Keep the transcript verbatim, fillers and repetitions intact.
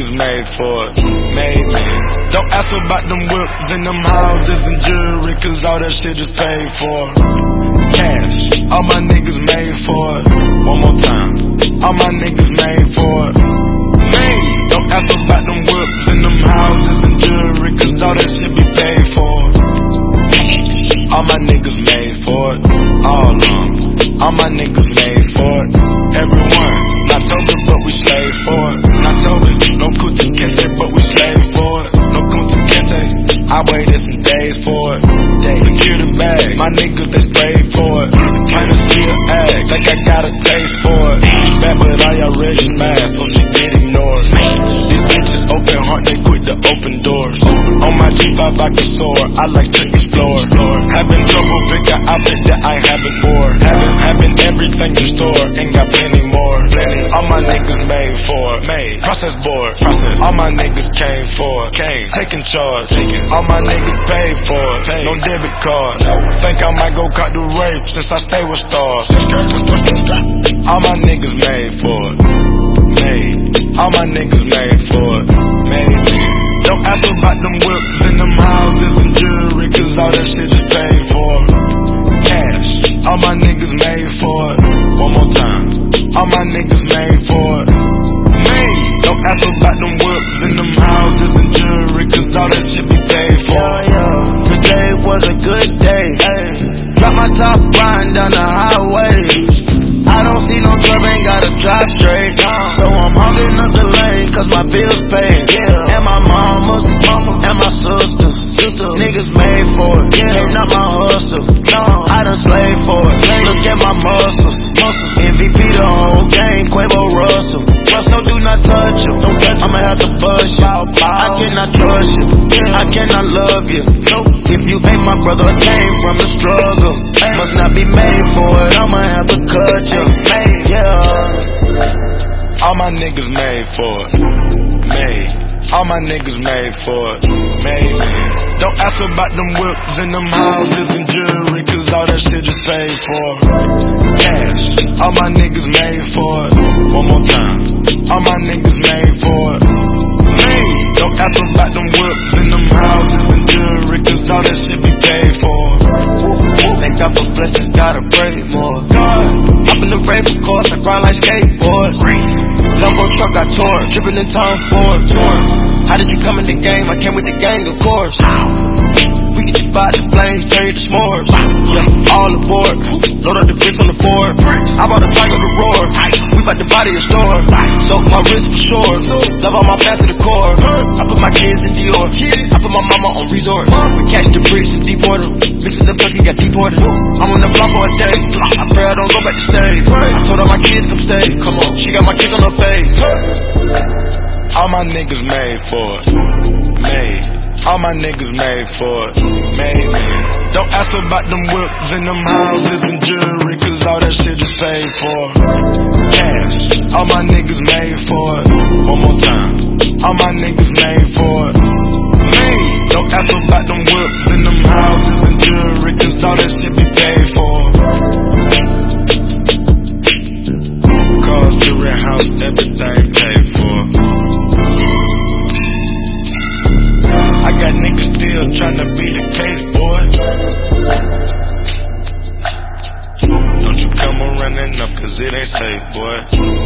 niggas made for it. Made me. Don't ask about them whips and them houses and jewelry, cause all that shit is paid for. Cash, all my niggas made for it. One more time, all my niggas made for it. Made. Don't ask about them whips and them houses and jewelry, cause all that shit be paid for. All my niggas made for it. All on. All my niggas made for it. Everyone. Not Toby, but we slave for it. Not Toby, no Kuti Kente, but we slave for it. No Kuti Kente, I waited some days for it. Secure the bag, my niggas they sprayed for it. Kinda see her egg, think I got a taste for it. She bad, but I already smashed, so she get ignored. These bitches open heart, they quit the open doors. On my G five I can soar, I like to explore. Having trouble pick an outfit that I haven't wore. Having, having everything in store, ain't got plenty more. Plenty. All my niggas made for it. Made. Process board. Process. All my niggas came for it. Came. Taking charge. Taking. All my niggas paid for it. Paid. No debit card. No. Think I might go cut the rape since I stay with stars. All my niggas made for it. Made. All my niggas made for it. Made. Don't ask about them whips and them houses and jewelry, cause all that shit is paid for. Cash. All my niggas made for it. One more time. All my niggas made for it. Made. Don't ask about them whips and them houses and jewelry, cause all that shit be paid for. Yeah, yeah. Today was a good day. Hey. Drop my top, riding down the highway. I don't see no trouble, ain't gotta drive straight. So I'm hogging up the lane, cause my bills paid. Yeah. And my mama's, mama, and my sisters. Sister. Niggas made for it. Yeah. Ain't not my hustle. No. I done slaved for it. Slave. Look at my muscles. muscles. M V P the whole game, Quavo Russell. No, do not touch you. Don't touch I'ma have to bust you. Bow, bow. I cannot trust you. Yeah. I cannot love you. Nope. If you ain't my brother, came from the struggle. Hey. Must not be made for it. I'ma have to cut you. Hey. Yeah. All my niggas made for it. Made. All my niggas made for it. Made. Don't ask about them whips and them houses and jewelry, cause all that shit is paid for. Cash. All my niggas made for it. One more time. All my niggas made for it. Made. Don't ask about them whips and them houses and jewelry, cause all that shit be paid for. Thank God for blessings, gotta pray more. God. Hop in the rave, of course, I grind like skateboards. Jumbo truck got torn, dripping in time for it. How did you come in the game? I came with the gang, of course. We get you by the flame, turn you to s'mores. Yeah, all aboard. Load up the bricks on the board. I bought a tiger to roar. We bout to body a store. Soak my wrist for sure. Love all my fans to the core. I put my kids in Dior. I put my mama on resorts. We catch the bricks and deport them. Missing the fucking got deported. I'm on the block for a day. I pray I don't go back to stage. I told all my kids come stay. Come on, she got my kids on her face. All my niggas made for it. Made. All my niggas made for it. Made. Don't ask about them whips and them houses and jewelry, cause all that shit is paid for. Cash. All my niggas made for it. One more time. All my niggas made for it. Made. Don't ask about them whips and them houses and jewelry, cause all that shit be paid for. Cars, jewelry, house, everything paid for. I got niggas still tryna be the case, boy. Don't you come around running up, cause it ain't safe, boy.